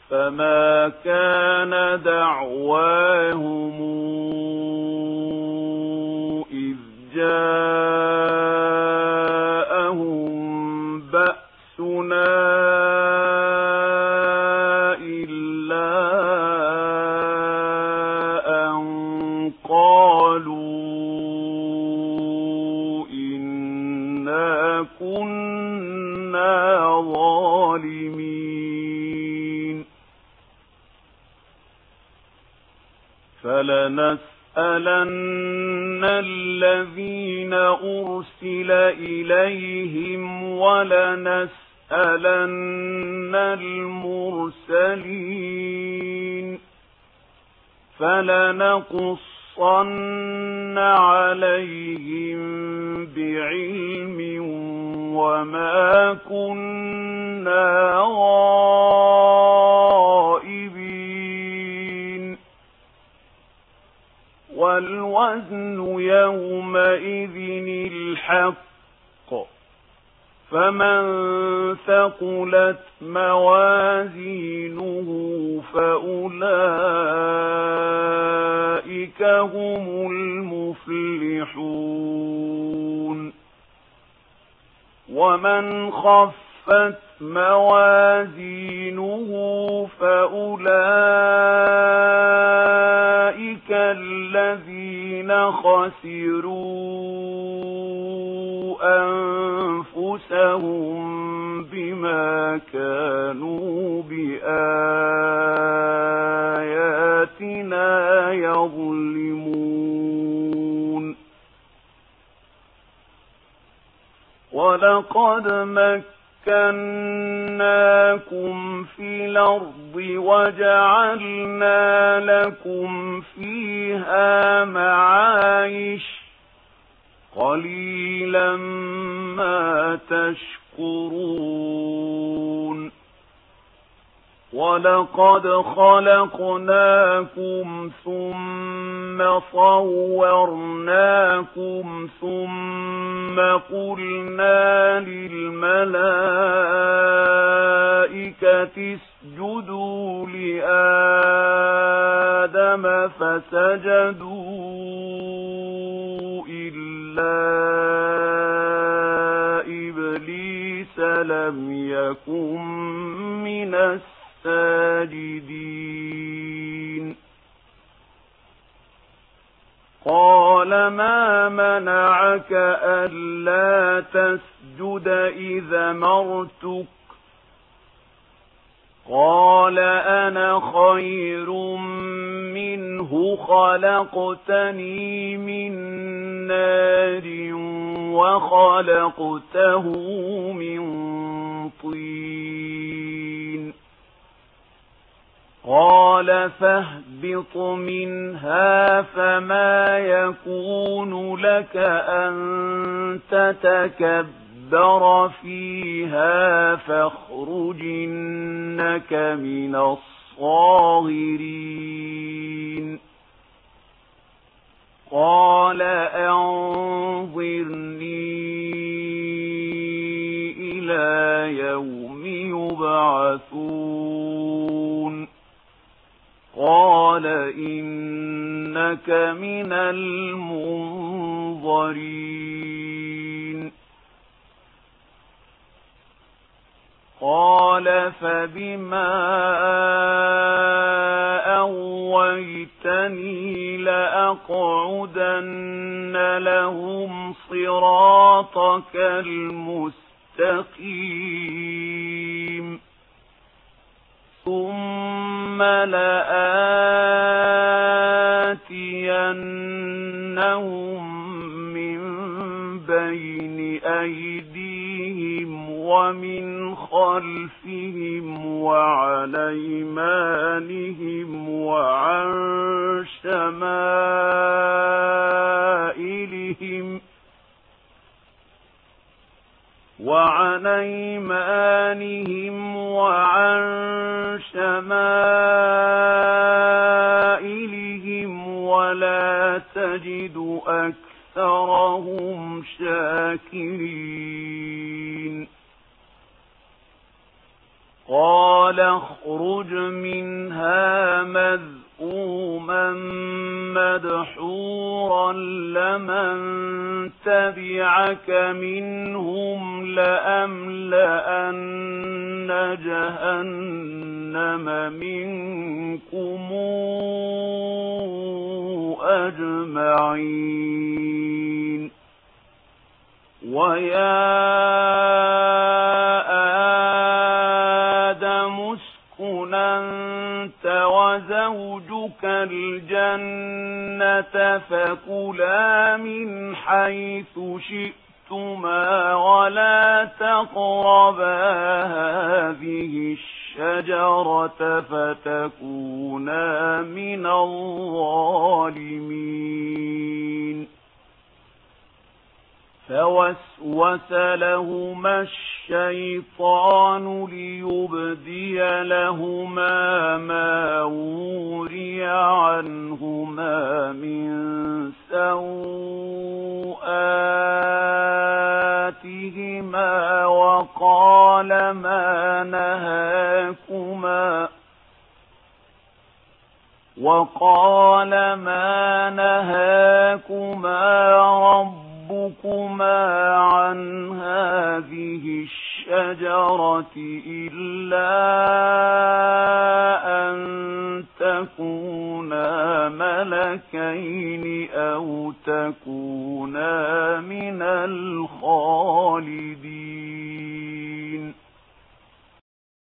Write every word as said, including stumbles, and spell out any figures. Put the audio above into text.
فما كان دعواهم إذ جاءهم بأسنا إلا أن قالوا إنا كنا ظالمين فلنسألن الذين أرسل إليهم ولنسألن المرسلين فلنقصن عليهم بعلم وما كنا غائبين والوزن يومئذ الحق فمن ثقلت موازينه فأولئك هم المفلحون ومن خفت موازينه فأولئك الذين خسروا أنفسهم بما كانوا بآياتنا يظلمون ولقد مكناكم في الأرض وجعلنا لكم فيها معايش قليلا ما تشكرون ولقد خلقناكم ثم صورناكم ثم قلنا للملائكة اسجدوا لآدم فسجدوا إلا إبليس لم يكن من الساجدين قال ما منعك ألا تسجد إذا أمرتك قال أنا خير منه خلقتني من نار وخلقته من طين قال فاهبط منها فما يكون لك أن تتكبر فيها فاخرج إنك من الصاغرين قال أنظرني إلى يوم يبعثون قال إنك من المنظرين قال فبما أغويتني لأقعدن لهم صراطك المستقيم ثم لآتينهم من بين أيديهم ومن خلفهم وعن أيمانهم وعن شمائلهم وعن أيمانهم وعن شمائلهم ولا تجد أكثرهم شاكرين قال اخرج فاخرج منها مذءوما مدحورا لمن تبعك منهم لأملأن جهنم منكم أجمعين ويا آدم اسكن أنت وزوجك الجنة فكلا من حيث شئتما ولا تقربا هذه الشجرة فتكونا من الظالمين فوسوس لهما الشيطان ليبدي لهما ما وري عنهما من سوآتهما وقال ما نهاكما وقال ما نهاكما ربكما عن هذه الشجرة إلا أن تكونا ملكين أو تكونا من الخالدين